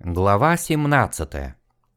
Глава 17.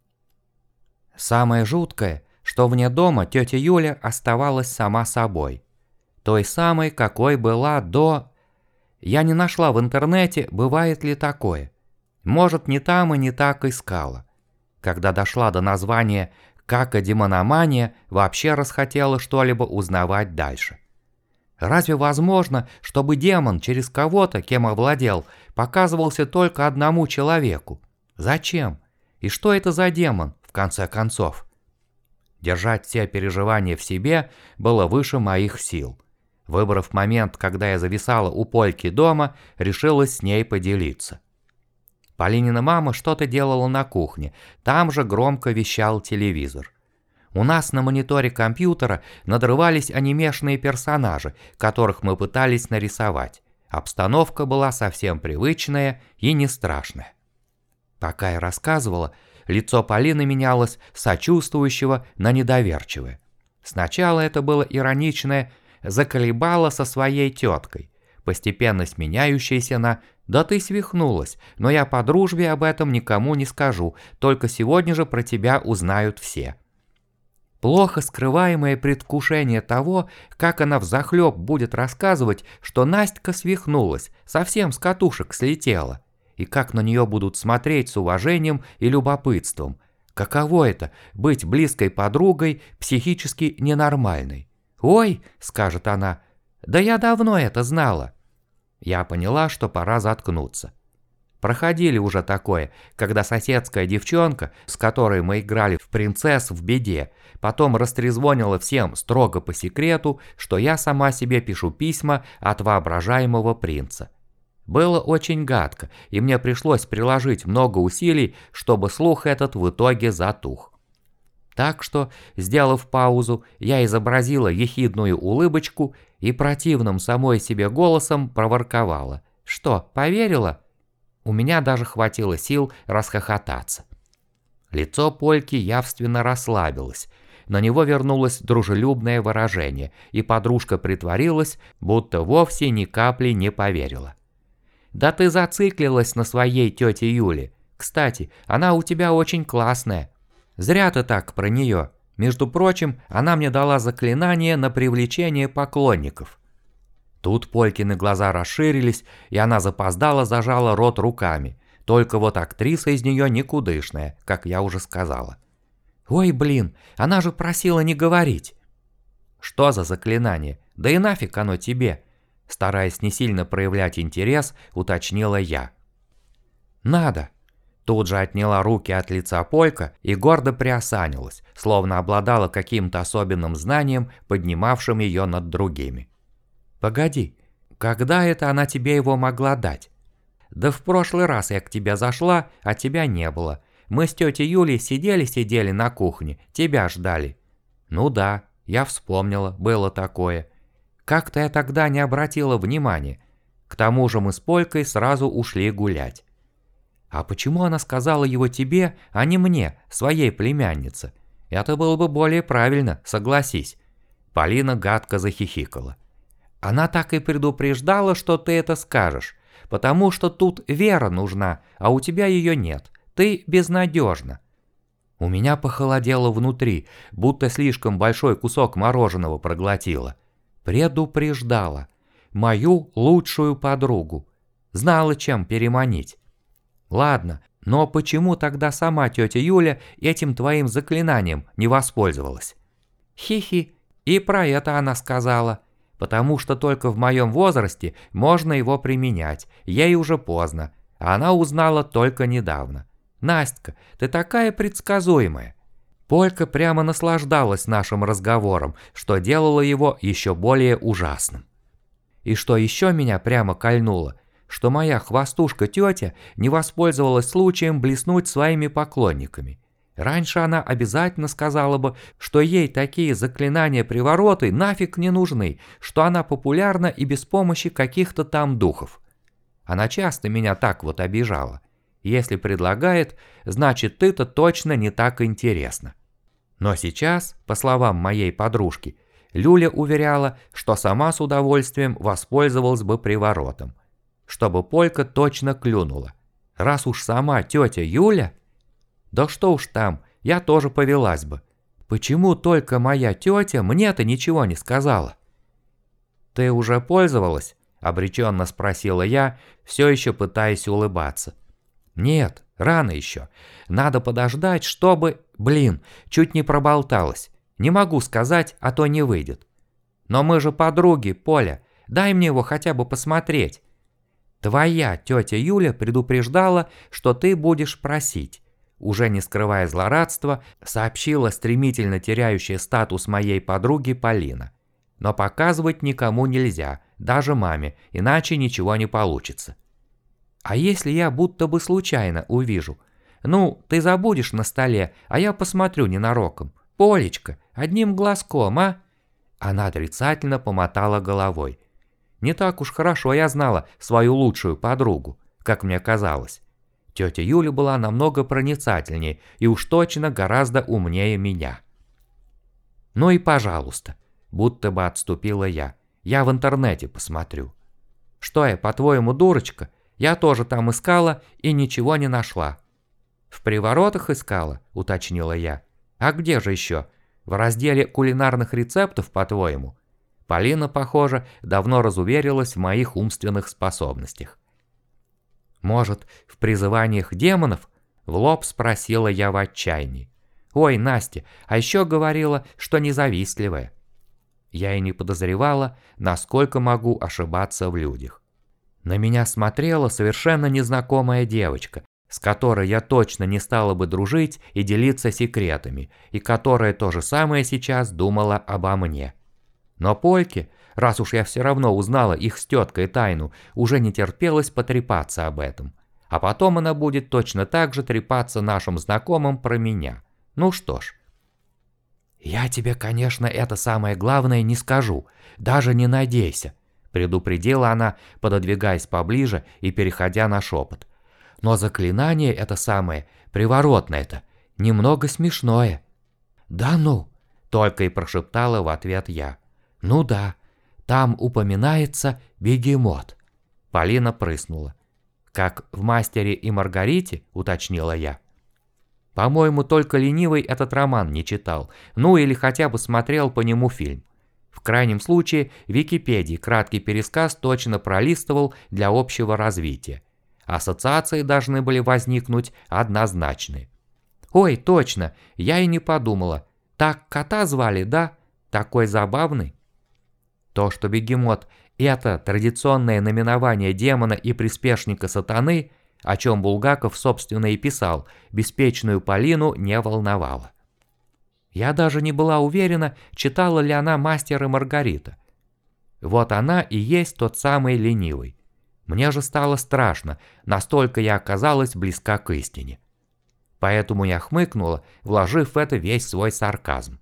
Самое жуткое, что вне дома тетя Юля оставалась сама собой. Той самой, какой была до... Я не нашла в интернете, бывает ли такое. Может, не там и не так искала. Когда дошла до названия «Какодемономания», вообще расхотела что-либо узнавать дальше. Разве возможно, чтобы демон через кого-то, кем овладел, показывался только одному человеку? Зачем? И что это за демон, в конце концов? Держать все переживания в себе было выше моих сил. Выбрав момент, когда я зависала у Польки дома, решилась с ней поделиться. Полинина мама что-то делала на кухне, там же громко вещал телевизор. У нас на мониторе компьютера надрывались анимешные персонажи, которых мы пытались нарисовать. Обстановка была совсем привычная и не страшная. Пока я рассказывала, лицо Полины менялось с сочувствующего на недоверчивое. Сначала это было ироничное «заколебала со своей теткой», постепенно сменяющееся на «да ты свихнулась, но я по дружбе об этом никому не скажу, только сегодня же про тебя узнают все». Плохо скрываемое предвкушение того, как она взахлеб будет рассказывать, что Настя свихнулась, совсем с катушек слетела, и как на нее будут смотреть с уважением и любопытством. Каково это – быть близкой подругой, психически ненормальной? «Ой», – скажет она, – «да я давно это знала». Я поняла, что пора заткнуться. Проходили уже такое, когда соседская девчонка, с которой мы играли в «Принцесс в беде», потом растрезвонила всем строго по секрету, что я сама себе пишу письма от воображаемого принца. Было очень гадко, и мне пришлось приложить много усилий, чтобы слух этот в итоге затух. Так что, сделав паузу, я изобразила ехидную улыбочку и противным самой себе голосом проворковала. «Что, поверила?» У меня даже хватило сил расхохотаться. Лицо Польки явственно расслабилось. На него вернулось дружелюбное выражение, и подружка притворилась, будто вовсе ни капли не поверила. «Да ты зациклилась на своей тете Юле. Кстати, она у тебя очень классная. Зря ты так про нее. Между прочим, она мне дала заклинание на привлечение поклонников». Тут Полькины глаза расширились, и она запоздало зажала рот руками. Только вот актриса из нее никудышная, как я уже сказала. «Ой, блин, она же просила не говорить». «Что за заклинание? Да и нафиг оно тебе?» Стараясь не сильно проявлять интерес, уточнила я. «Надо». Тут же отняла руки от лица Полька и гордо приосанилась, словно обладала каким-то особенным знанием, поднимавшим ее над другими. «Погоди, когда это она тебе его могла дать?» «Да в прошлый раз я к тебе зашла, а тебя не было. Мы с тетей Юлей сидели на кухне, тебя ждали». «Ну да, я вспомнила, было такое. Как-то я тогда не обратила внимания. К тому же мы с Полькой сразу ушли гулять». «А почему она сказала его тебе, а не мне, своей племяннице? Это было бы более правильно, согласись». Полина гадко захихикала. «Она так и предупреждала, что ты это скажешь, потому что тут вера нужна, а у тебя ее нет. Ты безнадежна». У меня похолодело внутри, будто слишком большой кусок мороженого проглотила. Предупреждала. Мою лучшую подругу. Знала, чем переманить. Ладно, но почему тогда сама тетя Юля этим твоим заклинанием не воспользовалась? Хи-хи, и про это она сказала. Потому что только в моем возрасте можно его применять, ей уже поздно, а она узнала только недавно. Настя, ты такая предсказуемая. Полька прямо наслаждалась нашим разговором, что делало его еще более ужасным. И что еще меня прямо кольнуло, что моя хвостушка-тетя не воспользовалась случаем блеснуть своими поклонниками. Раньше она обязательно сказала бы, что ей такие заклинания-привороты нафиг не нужны, что она популярна и без помощи каких-то там духов. Она часто меня так вот обижала. Если предлагает, значит ты-то точно не так интересна. Но сейчас, по словам моей подружки, Люля уверяла, что сама с удовольствием воспользовалась бы приворотом. Чтобы Полька точно клюнула. Раз уж сама тетя Юля? Да что уж там, я тоже повелась бы. Почему только моя тетя мне-то ничего не сказала? Ты уже пользовалась? Обреченно спросила я, все еще пытаясь улыбаться. Нет, рано еще. Надо подождать, чтобы... Блин, чуть не проболталась. Не могу сказать, а то не выйдет. Но мы же подруги, Поля. Дай мне его хотя бы посмотреть. Твоя тетя Юля предупреждала, что ты будешь просить. Уже не скрывая злорадства, сообщила стремительно теряющая статус моей подруги Полина. Но показывать никому нельзя, даже маме, иначе ничего не получится. А если я будто бы случайно увижу? Ну, ты забудешь на столе, а я посмотрю ненароком. Полечка, одним глазком, а? Она отрицательно помотала головой. Не так уж хорошо я знала свою лучшую подругу, как мне казалось. Тетя Юля была намного проницательнее и уж точно гораздо умнее меня. Ну и пожалуйста, будто бы отступила я в интернете посмотрю. Что я, по-твоему, дурочка? Я тоже там искала и ничего не нашла. В приворотах искала, уточнила я. А где же еще? В разделе кулинарных рецептов, по-твоему? Полина, похоже, давно разуверилась в моих умственных способностях. Может, в призываниях демонов? В лоб спросила я в отчаянии. Ой, Настя, а еще говорила, что независтливая. Я и не подозревала, насколько могу ошибаться в людях. На меня смотрела совершенно незнакомая девочка, с которой я точно не стала бы дружить и делиться секретами, и которая то же самое сейчас думала обо мне. Но Польке, раз уж я все равно узнала их с теткой тайну, уже не терпелось потрепаться об этом. А потом она будет точно так же трепаться нашим знакомым про меня. Ну что ж. «Я тебе, конечно, это самое главное не скажу, даже не надейся», предупредила она, пододвигаясь поближе и переходя на шепот. «Но заклинание это самое, приворотное-то, немного смешное». «Да ну», только и прошептала в ответ я. «Ну да, там упоминается бегемот». Полина прыснула. «Как в «Мастере и Маргарите», уточнила я. По-моему, только ленивый этот роман не читал, ну или хотя бы смотрел по нему фильм. В крайнем случае, в Википедии краткий пересказ точно пролистывал для общего развития. Ассоциации должны были возникнуть однозначные. Ой, точно, я и не подумала. Так кота звали, да? Такой забавный. То, что бегемот – это традиционное наименование демона и приспешника сатаны, о чем Булгаков, собственно, и писал, беспечную Полину не волновало. Я даже не была уверена, читала ли она «Мастер и Маргарита». Вот она и есть тот самый ленивый. Мне же стало страшно, настолько я оказалась близка к истине. Поэтому я хмыкнула, вложив в это весь свой сарказм.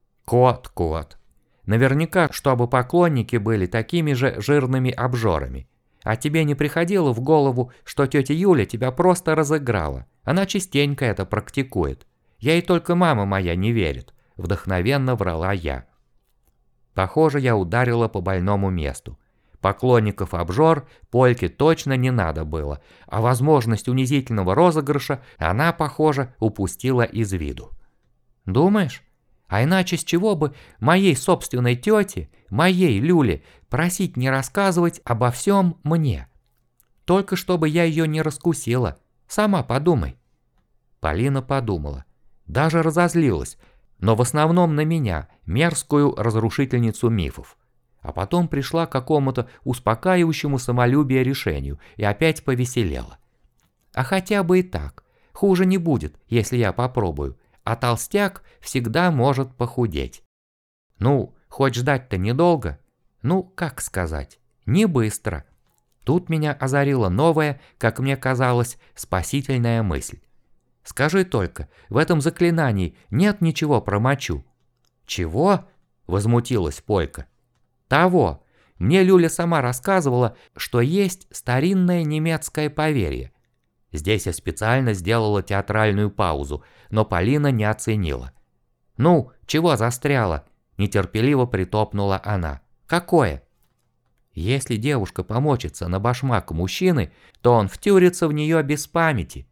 Кот. Наверняка, чтобы поклонники были такими же жирными обжорами. А тебе не приходило в голову, что тетя Юля тебя просто разыграла? Она частенько это практикует. Ей только мама моя не верит, вдохновенно врала я. Похоже, я ударила по больному месту. Поклонников обжор Польке точно не надо было, а возможность унизительного розыгрыша она, похоже, упустила из виду. Думаешь? А иначе с чего бы моей собственной тете, моей Люле, просить не рассказывать обо всем мне? Только чтобы я ее не раскусила. Сама подумай. Полина подумала. Даже разозлилась, но в основном на меня, мерзкую разрушительницу мифов. А потом пришла к какому-то успокаивающему самолюбие решению и опять повеселела. А хотя бы и так. Хуже не будет, если я попробую. А толстяк всегда может похудеть. Ну, хоть ждать-то недолго. Ну, как сказать, не быстро. Тут меня озарила новая, как мне казалось, спасительная мысль. Скажи только, в этом заклинании нет ничего про мочу? Чего? Возмутилась Полька. Того. Мне Люля сама рассказывала, что есть старинное немецкое поверье. Здесь я специально сделала театральную паузу, но Полина не оценила. «Ну, чего застряла?» – нетерпеливо притопнула она. «Какое?» Если девушка помочится на башмак мужчины, то он втюрится в нее без памяти.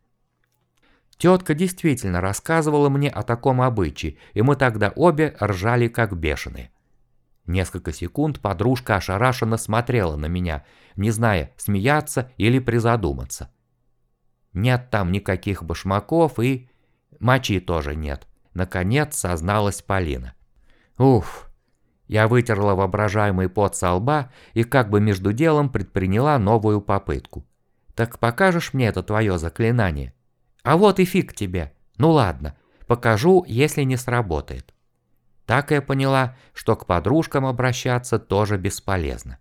Тетка действительно рассказывала мне о таком обычае, и мы тогда обе ржали как бешеные. Несколько секунд подружка ошарашенно смотрела на меня, не зная, смеяться или призадуматься. Нет там никаких башмаков и... мочи тоже нет. Наконец созналась Полина. Уф. Я вытерла воображаемый пот со лба и как бы между делом предприняла новую попытку. Так покажешь мне это твое заклинание? А вот и фиг тебе. Ну ладно, покажу, если не сработает. Так я поняла, что к подружкам обращаться тоже бесполезно.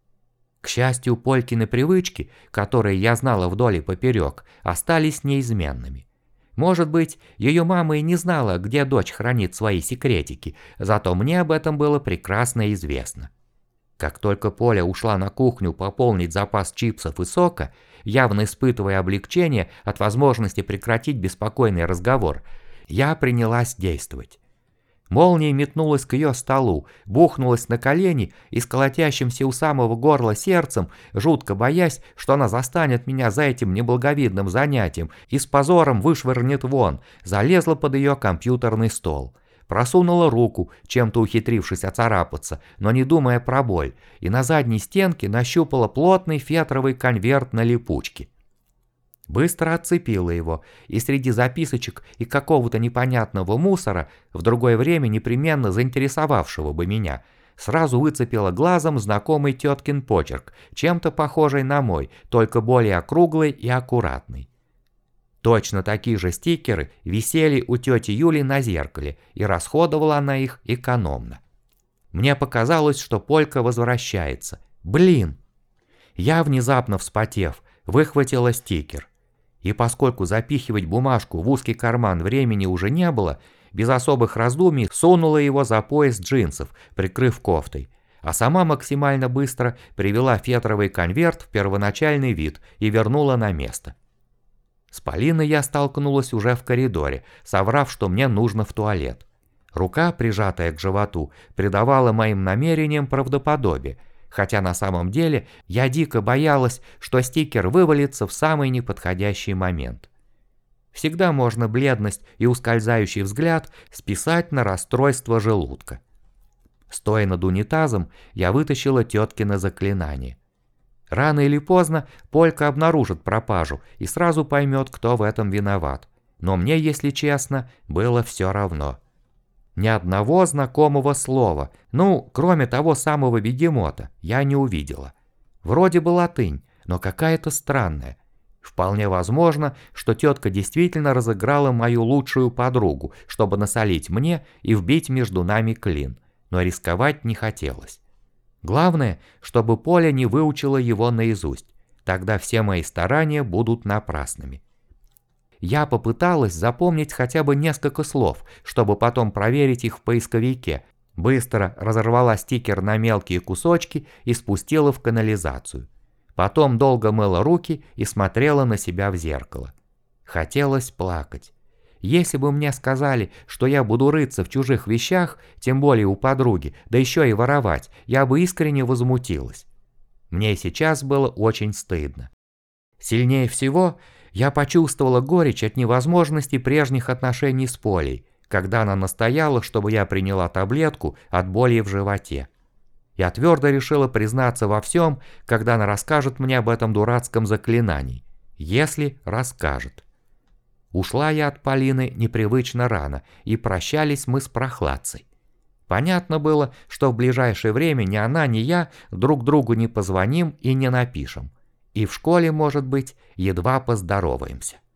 К счастью, Полькины привычки, которые я знала вдоль и поперек, остались неизменными. Может быть, ее мама и не знала, где дочь хранит свои секретики, зато мне об этом было прекрасно известно. Как только Поля ушла на кухню пополнить запас чипсов и сока, явно испытывая облегчение от возможности прекратить беспокойный разговор, я принялась действовать. Молния метнулась к ее столу, бухнулась на колени и с колотящимся у самого горла сердцем, жутко боясь, что она застанет меня за этим неблаговидным занятием и с позором вышвырнет вон, залезла под ее компьютерный стол. Просунула руку, чем-то ухитрившись оцарапаться, но не думая про боль, и на задней стенке нащупала плотный фетровый конверт на липучке. Быстро отцепила его, и среди записочек и какого-то непонятного мусора, в другое время непременно заинтересовавшего бы меня, сразу выцепила глазом знакомый теткин почерк, чем-то похожий на мой, только более округлый и аккуратный. Точно такие же стикеры висели у тети Юли на зеркале, и расходовала она их экономно. Мне показалось, что Полька возвращается. Блин! Я, внезапно вспотев, выхватила стикер. И поскольку запихивать бумажку в узкий карман времени уже не было, без особых раздумий сунула его за пояс джинсов, прикрыв кофтой, а сама максимально быстро привела фетровый конверт в первоначальный вид и вернула на место. С Полиной я столкнулась уже в коридоре, соврав, что мне нужно в туалет. Рука, прижатая к животу, придавала моим намерениям правдоподобие, хотя на самом деле я дико боялась, что стикер вывалится в самый неподходящий момент. Всегда можно бледность и ускользающий взгляд списать на расстройство желудка. Стоя над унитазом, я вытащила теткино заклинание. Рано или поздно Полька обнаружит пропажу и сразу поймет, кто в этом виноват. Но мне, если честно, было все равно. Ни одного знакомого слова, кроме того самого бегемота, я не увидела. Вроде бы латынь, но какая-то странная. Вполне возможно, что тетка действительно разыграла мою лучшую подругу, чтобы насолить мне и вбить между нами клин, но рисковать не хотелось. Главное, чтобы Поля не выучила его наизусть, тогда все мои старания будут напрасными. Я попыталась запомнить хотя бы несколько слов, чтобы потом проверить их в поисковике. Быстро разорвала стикер на мелкие кусочки и спустила в канализацию. Потом долго мыла руки и смотрела на себя в зеркало. Хотелось плакать. Если бы мне сказали, что я буду рыться в чужих вещах, тем более у подруги, да еще и воровать, я бы искренне возмутилась. Мне сейчас было очень стыдно. Сильнее всего я почувствовала горечь от невозможности прежних отношений с Полей, когда она настояла, чтобы я приняла таблетку от боли в животе. Я твердо решила признаться во всем, когда она расскажет мне об этом дурацком заклинании. Если расскажет. Ушла я от Полины непривычно рано, и прощались мы с прохладцей. Понятно было, что в ближайшее время ни она, ни я друг другу не позвоним и не напишем. И в школе, может быть, едва поздороваемся.